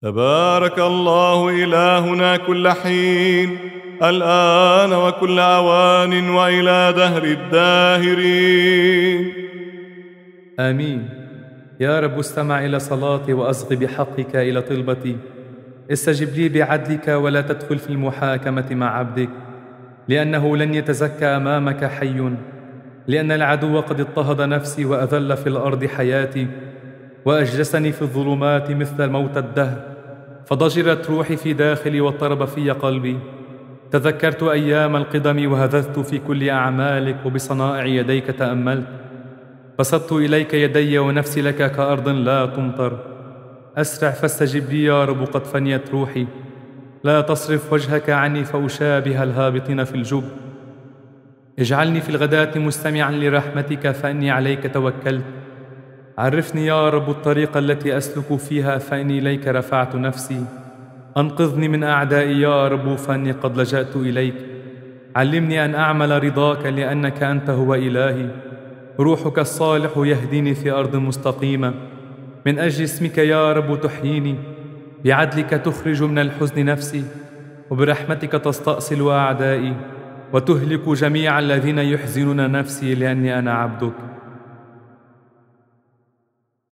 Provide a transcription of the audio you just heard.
تبارك الله إلهنا كل حين، الآن وكل أوان وإلى دهر الداهرين. آمين. يا رب استمع إلى صلاتي وأصغ بحقك إلى طلبتي. استجب لي بعدلك ولا تدخل في المحاكمة مع عبدك، لأنه لن يتزكى أمامك حي. لأن العدو قد اضطهد نفسي وأذل في الأرض حياتي، وأجلسني في الظلمات مثل موت الدهر. فضجرت روحي في داخلي واضطرب في قلبي. تذكرت أيام القدم وهذذت في كل أعمالك، وبصنائع يديك تأملت. بسطت إليك يدي ونفسي لك كأرض لا تمطر. أسرع فاستجب لي يا رب، قد فنيت روحي. لا تصرف وجهك عني فأشابه الهابطين في الجب. اجعلني في الغداة مستمعا لرحمتك، فإني عليك توكلت. عرفني يا رب الطريق التي أسلك فيها، فإني إليك رفعت نفسي. أنقذني من أعدائي يا رب، فإني قد لجأت إليك. علمني أن أعمل رضاك، لأنك أنت هو إلهي. روحك الصالح يهديني في أرض مستقيمة. من أجل اسمك يا رب تحييني. بعدلك تخرج من الحزن نفسي، وبرحمتك تستأصل أعدائي، وتهلك جميع الذين يحزنون نفسي، لأني أنا عبدك.